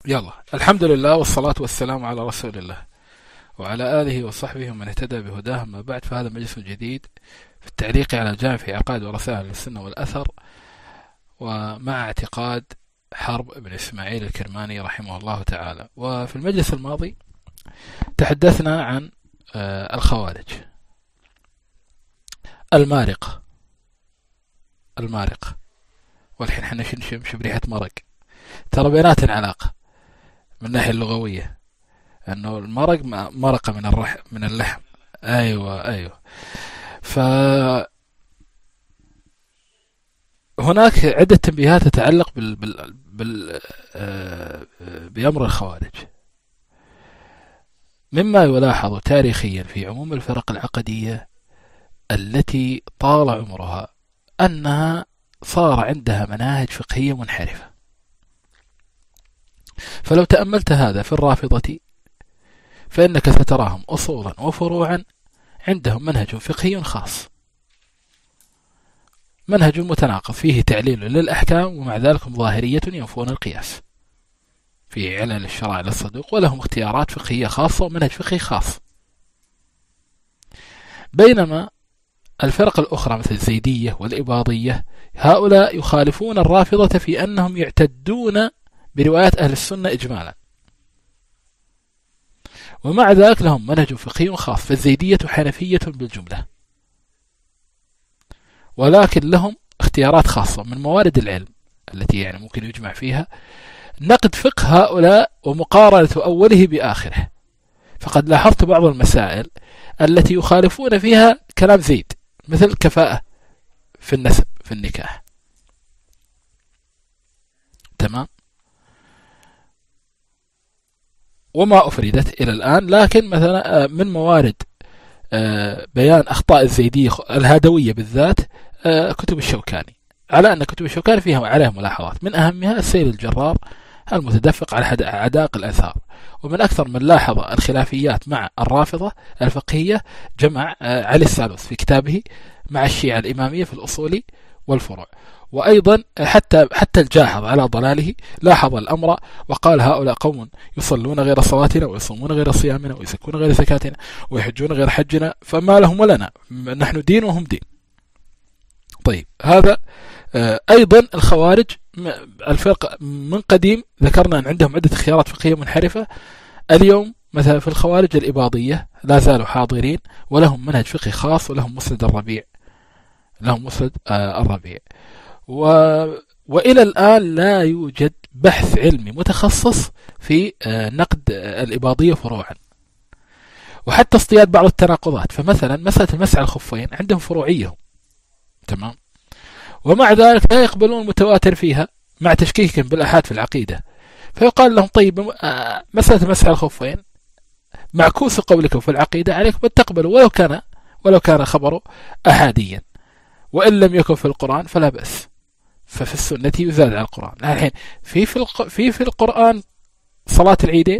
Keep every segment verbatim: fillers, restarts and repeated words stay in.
يلا، الحمد لله والصلاة والسلام على رسول الله وعلى آله وصحبه ومن اهتدى بهداه. ما بعد، فهذا مجلس جديد في التعليق على الجامع في عقائد ورسائل السنة والأثر، ومع اعتقاد حرب بن إسماعيل الكرماني رحمه الله تعالى. وفي المجلس الماضي تحدثنا عن الخوارج المارقة المارقة والحين احنا نشم بريحة مرق. ترى بيناتنا علاقة من الناحية اللغوية، أنه المرق مرقة من الرح من اللحم. أيوة أيوة فهناك عدة تنبيهات تتعلق بال... بال... بال... بأمر الخوارج، مما يلاحظ تاريخيا في عموم الفرق العقدية التي طال عمرها أنها صار عندها مناهج فقهية منحرفة. فلو تأملت هذا في الرافضة فإنك ستراهم أصولا وفروعا عندهم منهج فقهي خاص، منهج متناقض فيه تعليل للأحكام، ومع ذلك ظاهرية ينفون القياس في علل الشرائع للصدوق، ولهم اختيارات فقهية خاصة ومنهج فقهي خاص. بينما الفرق الأخرى مثل الزيدية والإباضية هؤلاء يخالفون الرافضة في أنهم يعتدون بروايات أهل السنة إجمالا، ومع ذلك لهم منهج فقهي خاص. فالزيدية حنفية بالجملة، ولكن لهم اختيارات خاصة من موارد العلم التي يعني ممكن يجمع فيها نقد فقه هؤلاء ومقارنة أوله بآخره. فقد لاحظت بعض المسائل التي يخالفون فيها كلام زيد، مثل الكفاءة في النسب في النكاح، تمام، وما أفردت إلى الآن. لكن مثلا من موارد بيان أخطاء الزيدية الهادوية بالذات كتب الشوكاني، على أن كتب الشوكاني فيها عليها ملاحظات، من أهمها السيل الجرار المتدفق على عداق الأثار. ومن أكثر من لاحظ الخلافيات مع الرافضة الفقهية جمع علي السالوس في كتابه مع الشيعة الإمامية في الأصول والفروع. وأيضا حتى حتى الجاحظ على ضلاله لاحظ الأمر وقال: هؤلاء قوم يصلون غير صلاتنا ويصومون غير صيامنا ويزكون غير زكاتنا ويحجون غير حجنا، فما لهم ولنا، نحن دين وهم دين. طيب، هذا أيضا الخوارج الفرق من قديم ذكرنا أن عندهم عدة خيارات فقهية منحرفة. اليوم مثلا في الخوارج الإباضية لا زالوا حاضرين، ولهم منهج فقهي خاص، ولهم مسند الربيع لهم مسند الربيع و... وإلى الآن لا يوجد بحث علمي متخصص في نقد الإباضية فروعا، وحتى اصطياد بعض التناقضات. فمثلا مسألة المسح الخفين عندهم فروعية، تمام، ومع ذلك لا يقبلون المتواتر فيها مع تشكيكهم بالآحاد في العقيدة. فيقال لهم: طيب، مسألة مسح الخفين معكوس قولكم في العقيدة، عليكم أن تقبلوا ولو كان ولو كان خبره أحاديا، وإن لم يكن في القرآن فلا بأس، ففي السنة يزاد على القرآن. الحين في في, الق... في في القرآن صلاة العيدين،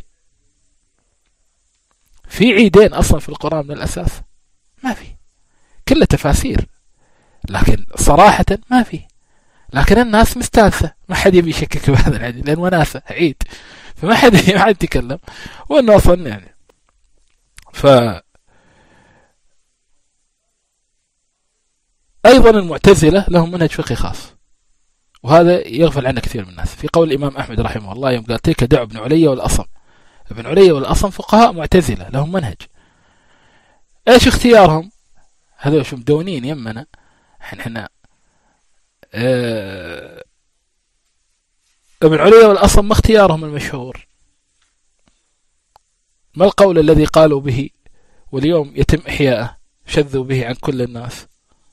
في عيدين أصلا في القرآن من الأساس ما في، كله تفاسير، لكن صراحة ما في. لكن الناس مستانسة، ما حد يبي يشكك بهذا العيد لأن وناسة عيد، فما حد ما حد يتكلم، وإنه أصلا يعني ف أيضا المعتزلة لهم منهج فقهي خاص، وهذا يغفل عنه كثير من الناس. في قول الإمام أحمد رحمه الله يوم قال: تلك دعوا ابن علي والأصم. ابن علي والأصم فقهاء معتزلة لهم منهج. إيش اختيارهم؟ هذول شو مدونين يمنا احنا اه... ابن علي والأصم ما اختيارهم المشهور؟ ما القول الذي قالوا به واليوم يتم إحياءه شذوا به عن كل الناس؟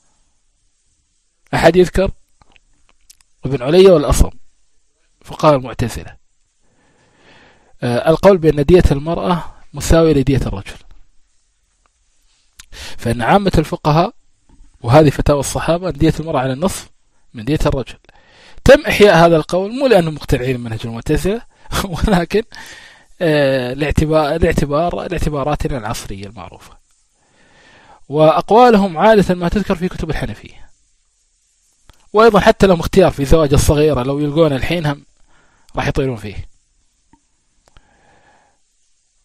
أحد يذكر؟ ابن علي والأصم فقهاء المعتزلة. آه القول بأن دية المرأة مساوية لدية الرجل، فإن عامة الفقهاء، وهذه فتاوى الصحابة، أن دية المرأة على النصف من دية الرجل. تم إحياء هذا القول مو لأنهم مقتنعين بمنهج المعتزلة ولكن آه لاعتبار لاعتبار لاعتباراتنا العصرية المعروفة. وأقوالهم عادة ما تذكر في كتب الحنفية، وأيضا حتى لهم اختيار في زواج الصغيرة، لو يلقون الحين هم راح يطيرون فيه.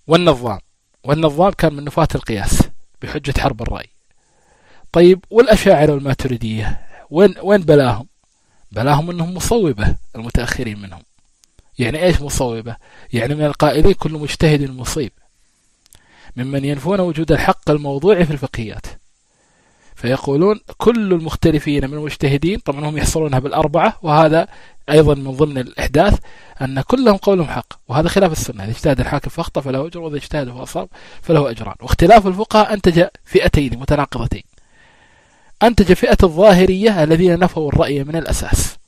والنظام والنظام كان من نفاة القياس بحجة حرب الرأي. طيب والأشاعرة والماتريدية وين وين بلاهم؟ بلاهم أنهم مصوبة المتأخرين منهم. يعني إيش مصوبة؟ يعني من القائلين كل مجتهد مصيب، ممن ينفون وجود الحق الموضوعي في الفقهيات، فيقولون كل المختلفين من المجتهدين، طبعا هم يحصرونها بالأربعة، وهذا أيضا من ضمن الإحداث أن كلهم قولهم حق، وهذا خلاف السنة. إذا اجتهد الحاكم فأخطأ فله أجر، وإذا اجتهد فأصاب فله أجران. واختلاف الفقهاء أنتج فئتين متناقضتين. أنتج فئة الظاهرية الذين نفوا الرأي من الأساس،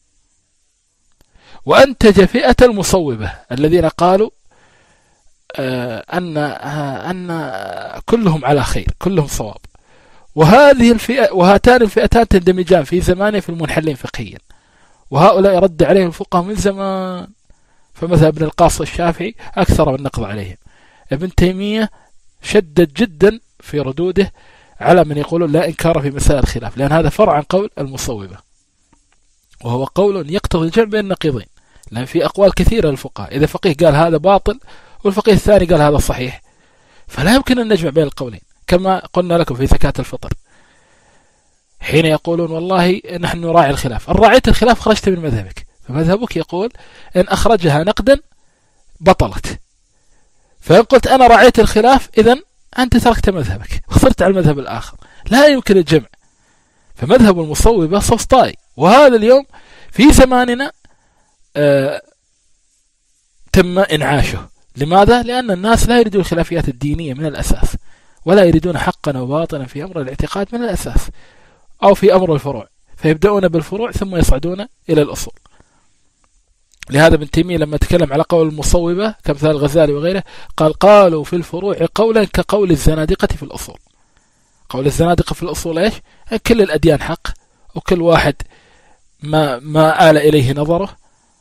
وأنتج فئة المصوبة الذين قالوا آه أن آه أن كلهم على خير، كلهم صواب. وهذه الفئة وهاتان الفئتان تندمجان في زمانه في المنحلين فقهيا، وهؤلاء رد عليهم الفقهاء من زمان. فمثلا ابن القاص الشافعي أكثر النقض عليهم. ابن تيمية شدد جدا في ردوده على من يقولون لا إنكار في مسائل الخلاف، لأن هذا فرع عن قول المصوبة، وهو قول يقتضي الجمع بين النقيضين، لأن في أقوال كثيرة للفقهاء. إذا فقيه قال هذا باطل والفقيه الثاني قال هذا صحيح، فلا يمكن أن نجمع بين القولين، كما قلنا لكم في زكاة الفطر حين يقولون والله نحن نراعي الخلاف. إن راعيت الخلاف خرجت من مذهبك، فمذهبك يقول إن أخرجها نقدا بطلت، فإن قلت أنا راعيت الخلاف إذن أنت تركت مذهبك وصرت على المذهب الآخر، لا يمكن الجمع. فمذهب المصوبة سفسطائي، وهذا اليوم في زماننا آه تم إنعاشه. لماذا؟ لأن الناس لا يريدون الخلافيات الدينية من الأساس، ولا يريدون حقا وباطنا في أمر الاعتقاد من الأساس أو في أمر الفروع، فيبدأون بالفروع ثم يصعدون إلى الأصول. لهذا ابن تيمية لما تكلم على قول المصوبة كمثال الغزالي وغيره قال قالوا في الفروع قولا كقول الزنادقة في الأصول. قول الزنادقة في الأصول إيش؟ كل الأديان حق، وكل واحد ما ما آل إليه نظره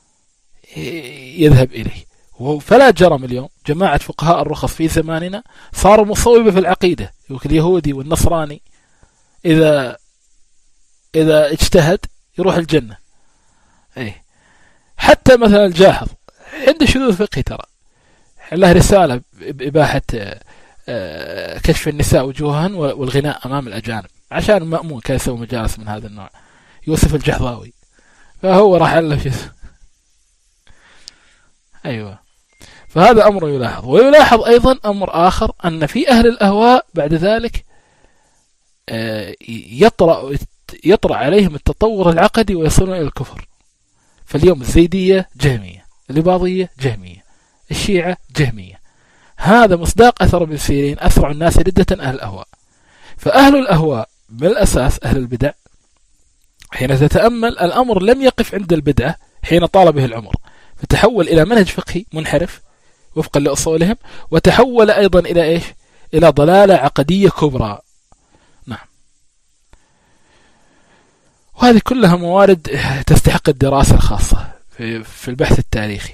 يذهب إليه. فلا جرم اليوم جماعة فقهاء الرخص في زماننا صاروا مصوبة في العقيدة، اليهودي والنصراني إذا إذا اجتهد يروح الجنة. أي حتى مثلا الجاحظ عنده شذوذ فقهي، ترى له رسالة بإباحة كشف النساء وجوههن والغناء أمام الأجانب، عشان مأمون كان يسوي مجالس من هذا النوع، يوسف الجحظاوي، فهو راح له شيء. أيوة، فهذا أمر يلاحظ. ويلاحظ أيضا أمر آخر، أن في أهل الأهواء بعد ذلك يطرأ يطرأ عليهم التطور العقدي ويصلون إلى الكفر. فاليوم الزيدية جهمية، الإباضية جهمية، الشيعة جهمية. هذا مصداق أثر ابن سيرين أسرع الناس ردة أهل الأهواء. فأهل الأهواء بالأساس أهل البدع، حين تتأمل الأمر لم يقف عند البدعة حين طال به العمر، فتحول إلى منهج فقهي منحرف وفقا لأصولهم، وتحول أيضا إلى إيش؟ إلى ضلالة عقدية كبرى. نعم، وهذه كلها موارد تستحق الدراسة الخاصة في في البحث التاريخي.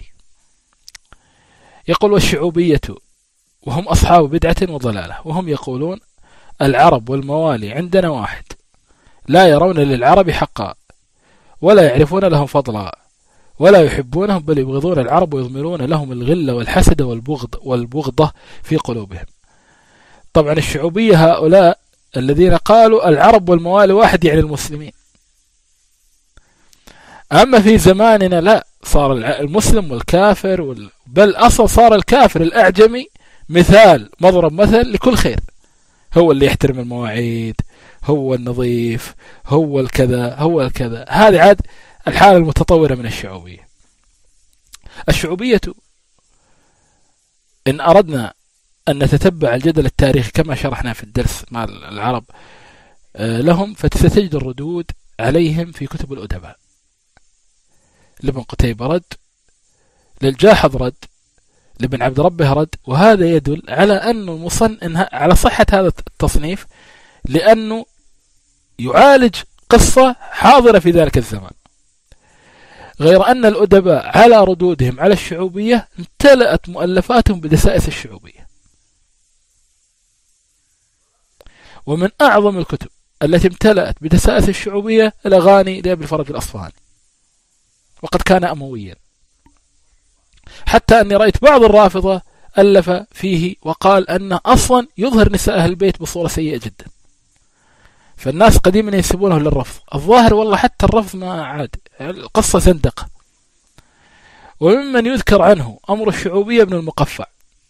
يقول والشعوبية وهم أصحاب بدعة وضلالة، وهم يقولون العرب والموالي عندنا واحد، لا يرون للعرب حقا ولا يعرفون لهم فضلا ولا يحبونهم، بل يبغضون العرب ويضمرون لهم الغل والحسد والبغض والبغضة في قلوبهم. طبعا الشعوبية هؤلاء الذين قالوا العرب والموالي واحد، يعني المسلمين. أما في زماننا لا، صار المسلم والكافر وال... بل أصلا صار الكافر الأعجمي مثال مضرب مثل لكل خير، هو اللي يحترم المواعيد، هو النظيف، هو الكذا، هو الكذا. هذه عاد الحالة المتطورة من الشعوبية. الشعوبية إن أردنا أن نتتبع الجدل التاريخي كما شرحنا في الدرس مع العرب لهم، فستجد الردود عليهم في كتب الأدباء. لابن قتيبة رد، للجاحظ رد، لابن عبد ربه رد. وهذا يدل على أن المصنف على صحة هذا التصنيف، لأنه يعالج قصة حاضرة في ذلك الزمان. غير أن الأدباء على ردودهم على الشعوبية امتلأت مؤلفاتهم بدسائس الشعوبية. ومن أعظم الكتب التي امتلأت بدسائس الشعوبية الأغاني لأبي الفرج الأصفهاني، وقد كان أمويا، حتى أني رأيت بعض الرافضة ألف فيه وقال أنه أصلا يظهر نساء أهل البيت بصورة سيئة جدا، فالناس قديما ينسبونه للرفض. الظاهر والله حتى الرفض ما عاد، القصة زندقة. وممن يذكر عنه أمر الشعوبية ابن المقفع،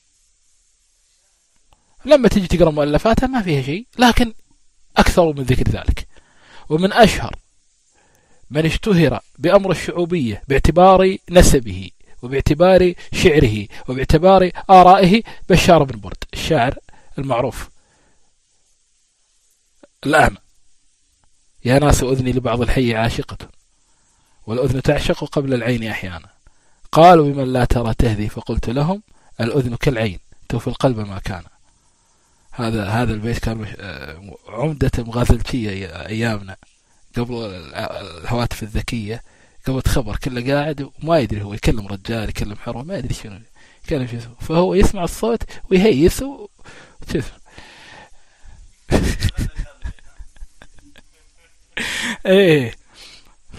لما تيجي تقرأ مؤلفاتها ما فيها شيء، لكن أكثر من ذكر ذلك. ومن أشهر من اشتهر بأمر الشعوبية باعتبار نسبه وباعتبار شعره وباعتبار آرائه بشار بن برد، الشاعر المعروف الأعمى. يا ناس أذني لبعض الحي عاشقة، والأذن تعشق قبل العين أحيانا، قالوا بمن لا ترى تهذي، فقلت لهم الأذن كالعين توفي القلب ما كان. هذا هذا البيت كان عمدة مغازلتية أيامنا، قبل الهواتف الذكية، قبل خبر كله قاعد وما يدري هو يكلم رجال يكلم حرة ما يدري شنو يكلم شنو، فهو يسمع الصوت ويهيس وشوف ايه. ف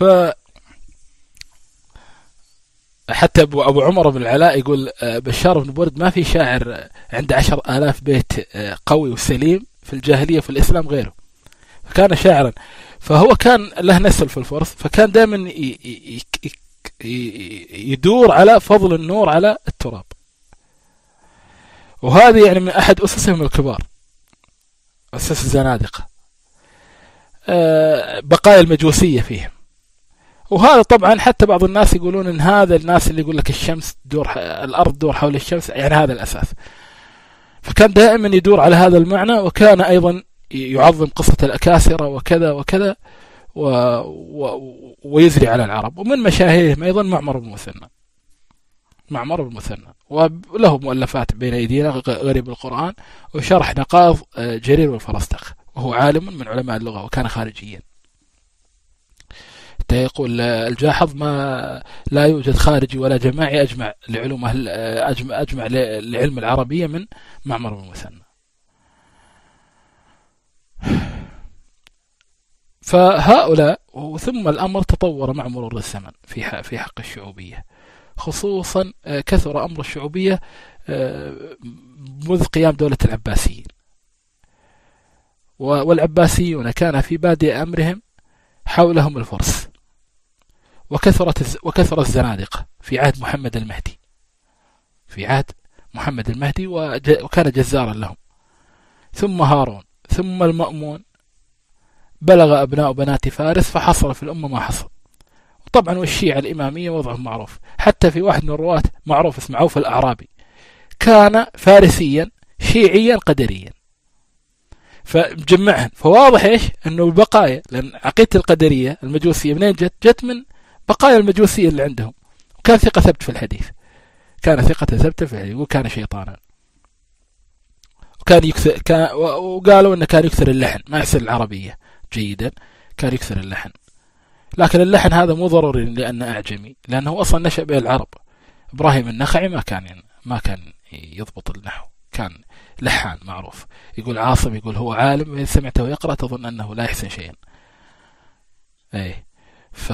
حتى أبو, أبو عمر بن العلاء يقول بشار بن برد ما في شاعر عنده عشر آلاف بيت قوي وسليم في الجاهلية في الإسلام غيره، فكان شاعرا. فهو كان له نسل في الفرس، فكان دائما يدور على فضل النور على التراب، وهذه يعني من أحد أسسهم الكبار، أسس الزنادقة، بقايا المجوسية فيهم. وهذا طبعا حتى بعض الناس يقولون ان هذا الناس اللي يقول لك الشمس دور الارض دور حول الشمس، يعني هذا الاساس. فكان دائما يدور على هذا المعنى، وكان ايضا يعظم قصة الاكاسرة وكذا وكذا و... و... ويزري على العرب. ومن مشاهيرهم ايضا معمر بن المثنى، معمر بن المثنى، وله مؤلفات بين ايدينا غريب القرآن وشرح نقاض جرير والفرستخ، وهو عالم من علماء اللغة وكان خارجيا. يقول الجاحظ ما لا يوجد خارجي ولا جماعي أجمع لعلوم أهل أجمع, أجمع لعلم العربية من معمر بن المثنى. فهؤلاء، ثم الأمر تطور مع مرور الزمن في في حق الشعوبية، خصوصا كثر أمر الشعوبية منذ قيام دولة العباسيين. والعباسيون كان في بادئ أمرهم حولهم الفرس، وكثرت وكثر الزنادقة في عهد محمد المهدي، في عهد محمد المهدي وكان جزارا لهم، ثم هارون، ثم المأمون، بلغ أبناء بنات فارس فحصل في الأمة ما حصل. وطبعا والشيعة الإمامية وضعهم معروف، حتى في واحد من الرواة معروف اسمه عوف الأعرابي كان فارسيا شيعيا قدريا، فمجمعهن. فواضح إيش أنه البقايا، لأن عقيدة القدرية المجوسية منين جت؟ جت من بقايا المجوسية اللي عندهم. وكان ثقة ثبت في الحديث، كان ثقة ثبت في الحديث، وكان شيطانا، وكان يكثر كان وقالوا أنه كان يكثر اللحن، ما يحسن العربية جيدا، كان يكثر اللحن. لكن اللحن هذا مو ضروري لأنه أعجمي، لأنه أصلا نشأ به العرب. إبراهيم النخعي ما كان ما كان يضبط النحو، كان لحان معروف. يقول عاصم يقول هو عالم، إذا سمعته يقرأ تظن أنه لا يحسن شيئا. أي ف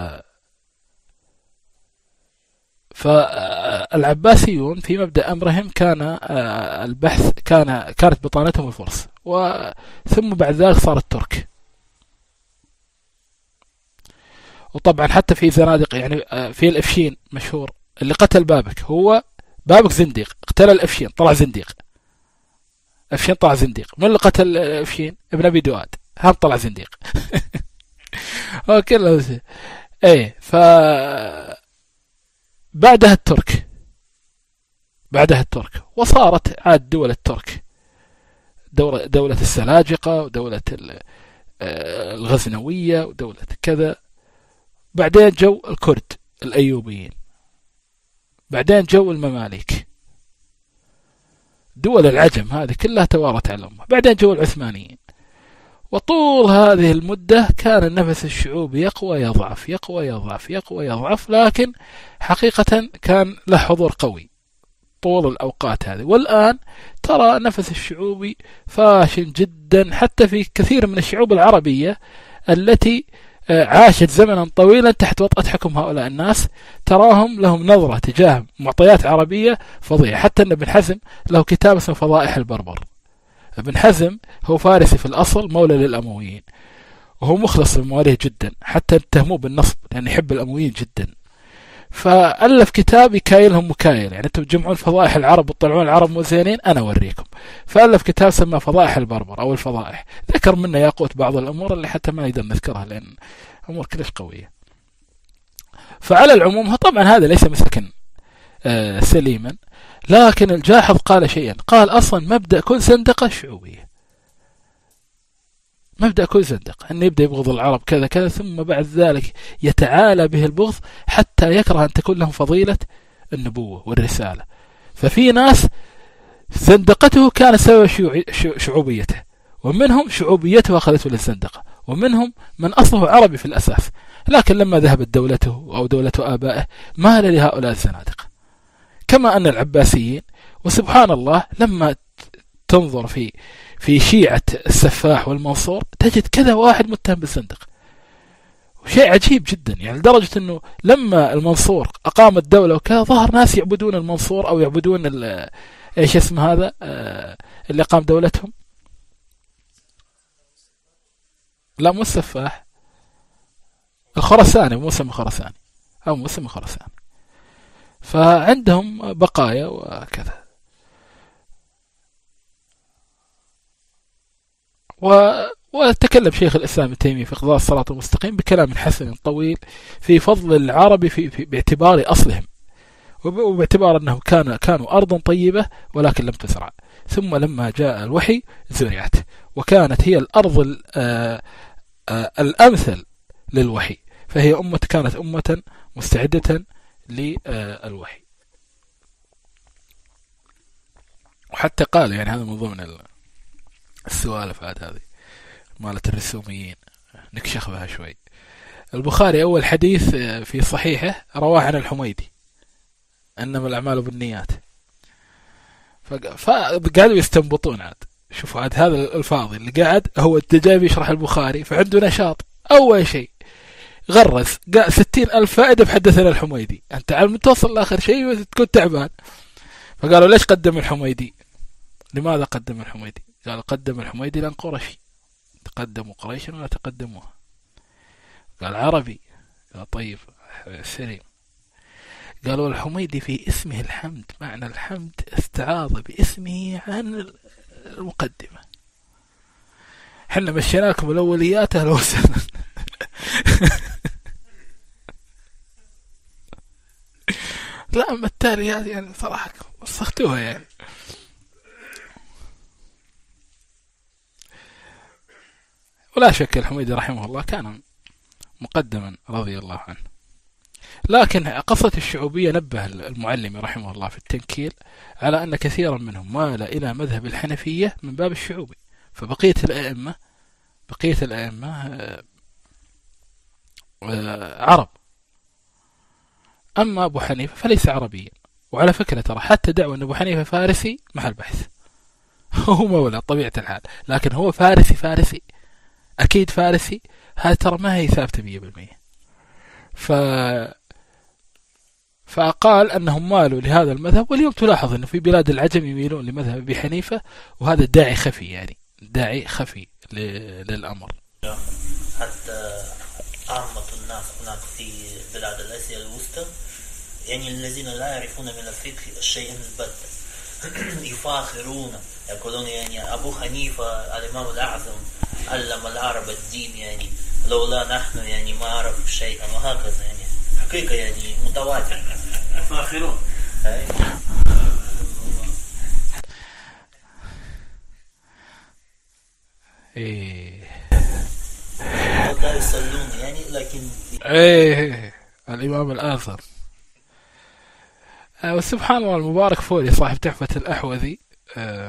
فالعباسيون في مبدأ أمرهم كان البحث كان كانت بطانتهم الفرس، وثم بعد ذلك صار الترك. وطبعا حتى في زنادق، يعني في الأفشين مشهور اللي قتل بابك، هو بابك زنديق، اقتل الأفشين طلع زنديق، أفشين طلع زنديق. من اللي قتل أفشين؟ ابن أبي دواد، هم طلع زنديق. هو كله ايه. ف بعدها الترك، بعدها الترك وصارت عاد دول الترك، دولة, دولة السلاجقة ودولة الغزنوية ودولة كذا. بعدين جو الكرد الأيوبيين، بعدين جو المماليك، دول العجم هذه كلها توارت على الأمة. بعدين جو العثمانيين. وطول هذه المدة كان النفس الشعوبي يقوى يضعف يقوى يضعف يقوى يضعف، لكن حقيقة كان له حضور قوي طول الأوقات هذه. والآن ترى نفس الشعوبي فاشل جدا، حتى في كثير من الشعوب العربية التي عاشت زمنا طويلا تحت وطأة حكم هؤلاء الناس، تراهم لهم نظرة تجاه معطيات عربية فظيعة. حتى أن ابن حزم له كتاب اسمه فضائح البربر. ابن حزم هو فارسي في الأصل، مولى للأمويين، وهو مخلص للمواليه جدا، حتى اتهموه بالنصب لأنه يحب الأمويين جدا. فألف كتاب يكايلهم مكايل، يعني أنتم تجمعون فضائح العرب وتطلعون العرب مو زينين، أنا أوريكم. فألف كتاب سماه فضائح البربر أو الفضائح، ذكر منه ياقوت بعض الأمور اللي حتى ما نقدر نذكرها لأن أمور كلش قوية. فعلى العموم طبعا هذا ليس مسلكا آه سليما، لكن الجاحظ قال شيئا، قال أصلا مبدأ كل زندقة شعوبية، مبدأ كل زندق أن يبدأ يبغض العرب كذا كذا، ثم بعد ذلك يتعالى به البغض حتى يكره أن تكون لهم فضيلة النبوة والرسالة. ففي ناس زندقته كان سبب شعوبيته، ومنهم شعوبيته أخذته للزندقة، ومنهم من أصله عربي في الأساس، لكن لما ذهبت دولته أو دولة آبائه مال لهؤلاء الزنادقة. كما أن العباسيين، وسبحان الله لما تنظر في في شيعة السفاح والمنصور تجد كذا واحد متهم بالزندق، وشيء عجيب جدا، يعني لدرجة أنه لما المنصور أقام الدولة وكذا ظهر ناس يعبدون المنصور أو يعبدون إيش اسم هذا اللي أقام دولتهم، لا مو السفاح، الخرساني، مو اسمه خرساني أو مو اسمه خرساني. فعندهم بقايا وكذا. وتكلم شيخ الإسلام ابن تيمية في قضاء الصراط المستقيم بكلام حسن طويل في فضل العرب في, في باعتبار أصلهم، وباعتبار أنهم كان كانوا أرضا طيبة ولكن لم تزرع، ثم لما جاء الوحي زرعت، وكانت هي الأرض الأمثل للوحي، فهي أمة كانت أمة مستعدة للوحي. وحتى قال يعني هذا من ضمن السوالف هذه مالت الرسوميين نكشخ بها شوي. البخاري أول حديث في صحيحه رواه عن الحميدي إنما الأعمال بالنيات، فقعدوا يستنبطون عاد. شوفوا عاد هذا الفاضي اللي قاعد هو الدجاج يشرح البخاري فعنده نشاط، أول شيء غرز قال ستين ألف فائدة بحدثنا الحميدي، أنت على توصل لآخر شيء تكون تعبان. فقالوا ليش قدم الحميدي؟ لماذا قدم الحميدي؟ قال قدم الحميدي لأن قرشي، تقدموا قريشا ولا تقدموها. قال عربي، قال طيب سليم. قالوا الحميدي في اسمه الحمد، معنى الحمد استعاض باسمه عن المقدمة. حنا مشيناكم الأوليات أهلا وسهلا. لا أما التاليات يعني صراحة وسختوها يعني. ولا شك الحميدي رحمه الله كان مقدما رضي الله عنه، لكن قصة الشعوبية نبه المعلم رحمه الله في التنكيل على أن كثيرا منهم مال إلى مذهب الحنفية من باب الشعوبي، فبقية الأئمة بقية الأئمة عرب، أما أبو حنيفة فليس عربيا. وعلى فكرة ترى حتى دعوة أن أبو حنيفة فارسي محل بحث، هو مولى طبيعة الحال، لكن هو فارسي فارسي أكيد فارسي، هذا ترى ما هي ثابتة مية بالمية. ف... فقال أنهم مالوا لهذا المذهب، واليوم تلاحظ أنه في بلاد العجم يميلون لمذهب أبي حنيفة، وهذا داعي خفي، يعني داعي خفي ل... للأمر. حتى عامة الناس هناك في بلاد الآسيا الوسطى يعني الذين لا يعرفون من الفقه الشيء البتة يفاخرون يقولون يعني أبو حنيفة الإمام الأعظم علم العرب الدين، يعني لولا نحن يعني ما عرف شيئا، وهكذا يعني حقيقة يعني متواتر يفاخرون. إيه لا يصلون يعني، لكن إيه الإمام الآخر. آه وسبحان الله المبارك فوري صاحب تحفة الأحوذي آه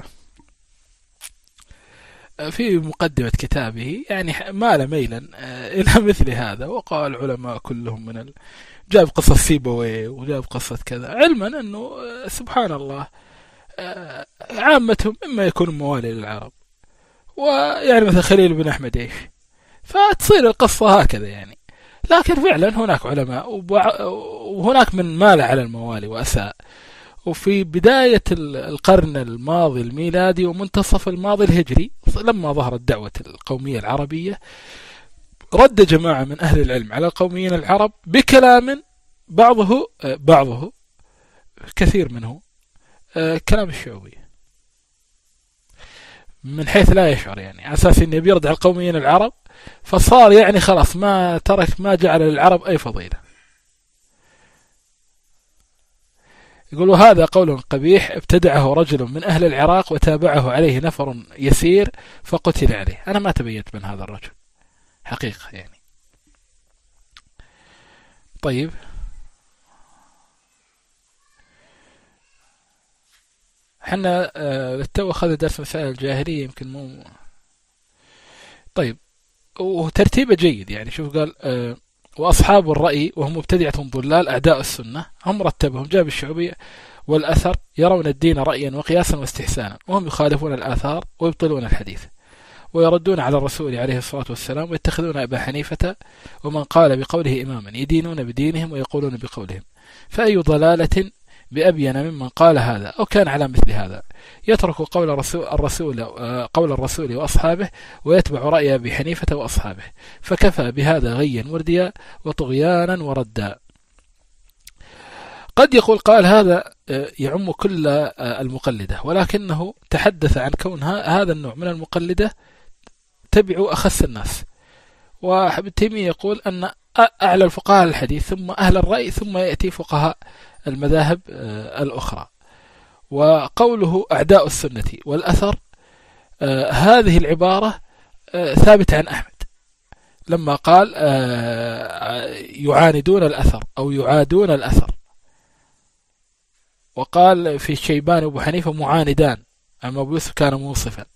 في مقدمة كتابه يعني مال ميلا آه إلى مثل هذا، وقال العلماء كلهم من ال... جاب قصة سيبويه وجاب قصة كذا، علما أنه آه سبحان الله آه عامتهم إما يكونوا موالي للعرب، ويعني مثل خليل بن أحمد إيش فتصير القصة هكذا يعني. لكن فعلا هناك علماء وهناك من مال على الموالي وأساء. وفي بداية القرن الماضي الميلادي ومنتصف الماضي الهجري لما ظهرت دعوة القومية العربية رد جماعة من أهل العلم على القوميين العرب بكلام بعضه بعضه كثير منه كلام الشعوبية من حيث لا يشعر، يعني على أساس أنه بيرد على القوميين العرب، فصار يعني خلاص ما ترك ما جعل للعرب أي فضيلة. يقولوا هذا قول قبيح ابتدعه رجل من أهل العراق وتابعه عليه نفر يسير فقتل عليه. أنا ما تبينت من هذا الرجل حقيقة يعني. طيب حنا آه للتو أخذ درس مسائل الجاهلية يمكن مو طيب، وترتيبه جيد يعني. شوف قال آه وأصحاب الرأي وهم مبتدعة ضلال أعداء السنة، هم رتبهم جاب الشعوبية والأثر يرون الدين رأيا وقياسا واستحسانا، وهم يخالفون الآثار ويبطلون الحديث ويردون على الرسول عليه الصلاة والسلام، ويتخذون أبا حنيفة ومن قال بقوله إماما يدينون بدينهم ويقولون بقولهم. فأي ضلالة بأبين ممن قال هذا أو كان على مثل هذا، يترك قول الرسول, الرسول قول الرسول وأصحابه ويتبع رأي أبي حنيفة وأصحابه، فكفى بهذا غيا ورديا وطغيانا وردا. قد يقول قال هذا يعم كل المقلدة، ولكنه تحدث عن كون هذا النوع من المقلدة تبعوا أخس الناس. وابن تيمية يقول أن أعلى الفقهاء الحديث ثم أهل الرأي ثم يأتي فقهاء المذاهب الأخرى. وقوله أعداء السنة والأثر هذه العبارة ثابتة عن أحمد لما قال يعاندون الأثر أو يعادون الأثر، وقال في الشيباني وابو حنيفة معاندان، أما أبو يوسف كان موصفا.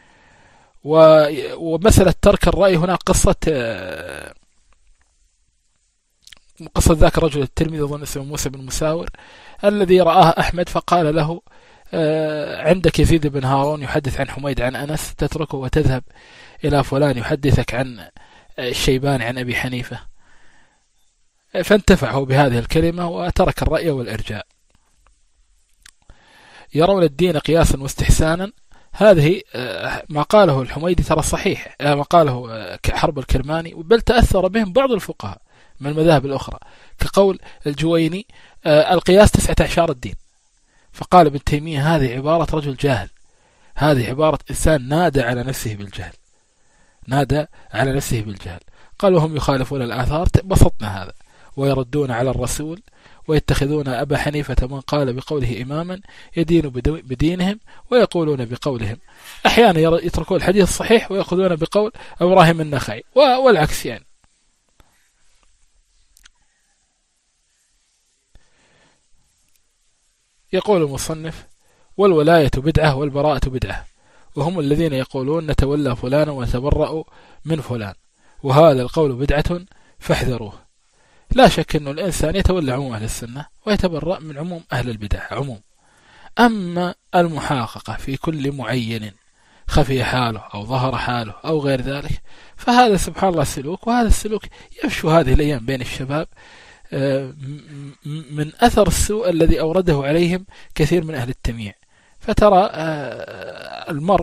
ومسألة ترك الرأي هنا قصة قصة ذاك الرجل الترمذي أظن اسمه موسى بن مساور الذي رآه أحمد فقال له عندك يزيد بن هارون يحدث عن حميد عن أنس تتركه وتذهب إلى فلان يحدثك عن الشيباني عن أبي حنيفة، فانتفعه بهذه الكلمة وترك الرأي والإرجاء. يرون الدين قياسا واستحسانا، هذه ما قاله الحميدي ترى صحيح، ما قاله حرب الكرماني، بل تأثر بهم بعض الفقهاء من المذاهب الأخرى كقول الجويني القياس تسعة عشر الدين. فقال ابن تيمية هذه عبارة رجل جاهل، هذه عبارة إنسان نادى على نفسه بالجهل، نادى على نفسه بالجهل. قال وهم يخالفون الآثار، بسطنا هذا، ويردون على الرسول، ويتخذون أبا حنيفة من قال بقوله إماما يدين بدينهم ويقولون بقولهم. أحيانا يتركون الحديث الصحيح ويأخذون بقول إبراهيم النخعي والعكس يعني. يقول المصنف والولاية بدعة والبراءة بدعة، وهم الذين يقولون نتولى فلانا ونتبرأ من فلان، وهذا القول بدعة فاحذروه. لا شك أن الإنسان يتولى عموم أهل السنة ويتبرأ من عموم أهل البدع عموم. أما المحاققة في كل معين خفي حاله أو ظهر حاله أو غير ذلك فهذا سبحان الله السلوك، وهذا السلوك يفشو هذه الأيام بين الشباب من أثر السوء الذي أورده عليهم كثير من أهل التمييع. فترى المرء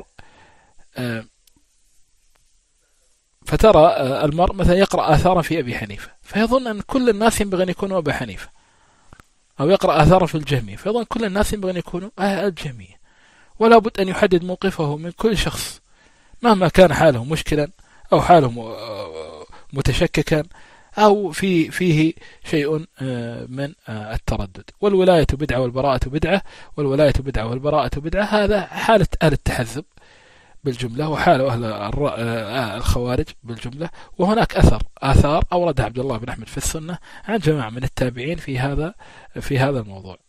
فترى المرء مثلا يقرأ آثارا في أبي حنيفة فيظن أن كل الناس ينبغي أن يكونوا أبا حنيفة، أو يقرأ آثارا في الجهمية فيظن كل الناس ينبغي أن يكونوا الجهمية. ولا بد أن يحدد موقفه من كل شخص مهما كان حاله مشكلا أو حاله متشككا أو في فيه شيء من التردد. والولاية بدعة والبراءة بدعة، والولاية بدعة والبراءة بدعة، هذا حالة أهل التحزب بالجملة وحال أهل الخوارج بالجملة. وهناك أثر آثار أوردها عبد الله بن أحمد في السنة عن جماعة من التابعين في هذا في هذا الموضوع.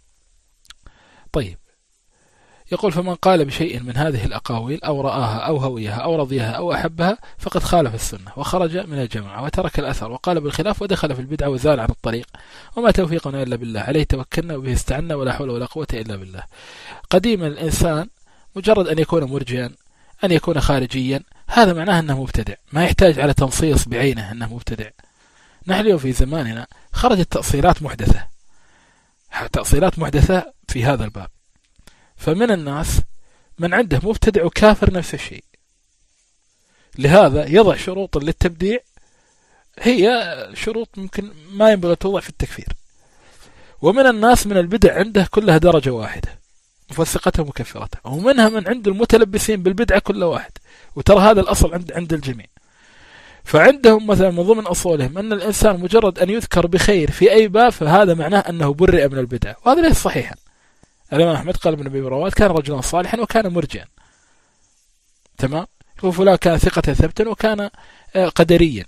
طيب يقول فمن قال بشيء من هذه الأقاويل أو رآها أو هويها أو رضيها أو أحبها فقد خالف السنة وخرج من الجماعة وترك الأثر وقال بالخلاف ودخل في البدعة وزال عن الطريق، وما توفيقنا إلا بالله، عليه توكلنا وبه استعنا ولا حول ولا قوة إلا بالله. قديما الإنسان مجرد أن يكون مرجئا أن يكون خارجيا، هذا معناه أنه مبتدع، ما يحتاج على تنصيص بعينه أنه مبتدع. نحن اليوم في زماننا خرجت تأصيلات محدثة، تأصيلات محدثة في هذا الباب، فمن الناس من عنده مبتدع وكافر نفس الشيء، لهذا يضع شروط للتبديع هي شروط ممكن ما ينبغي توضع في التكفير. ومن الناس من البدع عنده كلها درجة واحدة مفسقتها مكفرتها، ومنها من عند المتلبسين بالبدعة كل واحد، وترى هذا الأصل عند عند الجميع. فعندهم مثلا من ضمن أصولهم أن الإنسان مجرد أن يذكر بخير في أي باب فهذا معناه أنه برئ من البدع، وهذا ليس صحيحا. الإمام أحمد قال ابن أبي رواد كان رجلا صالحا وكان مرجئا، تمام، وفلان كان ثقة ثبتا وكان قدريا،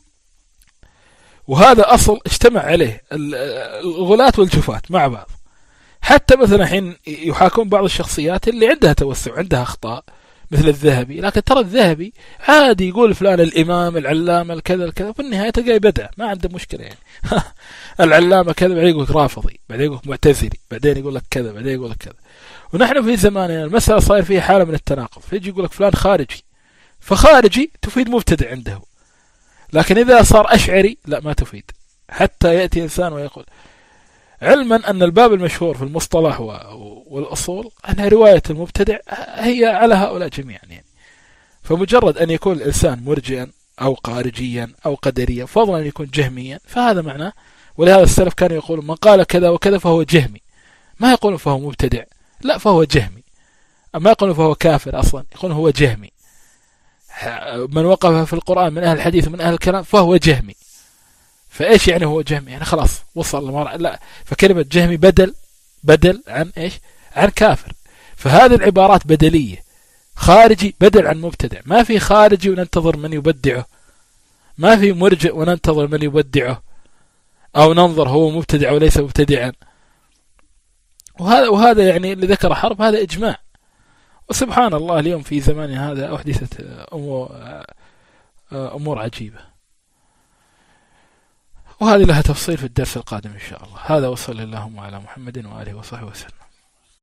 وهذا أصل اجتمع عليه الغلاة والجفاة مع بعض. حتى مثلا حين يحاكون بعض الشخصيات اللي عندها توسع عندها أخطاء مثل الذهبي، لكن ترى الذهبي عادي يقول فلان الإمام العلامة الكذا الكذا، في النهاية تلقاه بدع ما عنده مشكلة يعني العلامة كذا، بعدين يقول لك رافضي، بعدين يقول لك معتزلي، بعدين يقول لك كذا، بعدين يقول لك كذا. ونحن في زماننا المسألة صاير فيها حالة من التناقض، فيجي يقول لك فلان خارجي، فخارجي تفيد مبتدع عنده، لكن إذا صار أشعري لا ما تفيد. حتى يأتي إنسان ويقول، علما أن الباب المشهور في المصطلح والأصول أنها رواية المبتدع هي على هؤلاء جميعا يعني. فمجرد أن يكون الإنسان مرجئا أو خارجيا أو قدريا، فضلا أن يكون جهميا، فهذا معناه. ولهذا السلف كانوا يقولون من قال كذا وكذا فهو جهمي، ما يقولون فهو مبتدع، لا فهو جهمي. أما يقولون فهو كافر أصلا، يقولون هو جهمي. من وقف في القرآن من أهل الحديث ومن أهل الكلام فهو جهمي. فإيش يعني هو جهمي؟ يعني خلاص وصل لمرحلة لا، فكلمة جهمي بدل بدل عن إيش؟ عن كافر. فهذه العبارات بدلية. خارجي بدل عن مبتدع، ما في خارجي وننتظر من يبدعه، ما في مرجئ وننتظر من يبدعه، أو ننظر هو مبتدع وليس مبتدعا. وهذا وهذا يعني اللي ذكر حرب هذا إجماع. وسبحان الله اليوم في زمان هذا أحدثت أمور, أمور عجيبة، وهذه لها تفصيل في الدرس القادم إن شاء الله. هذا وصلى اللهم على محمد وآله وصحبه وسلم.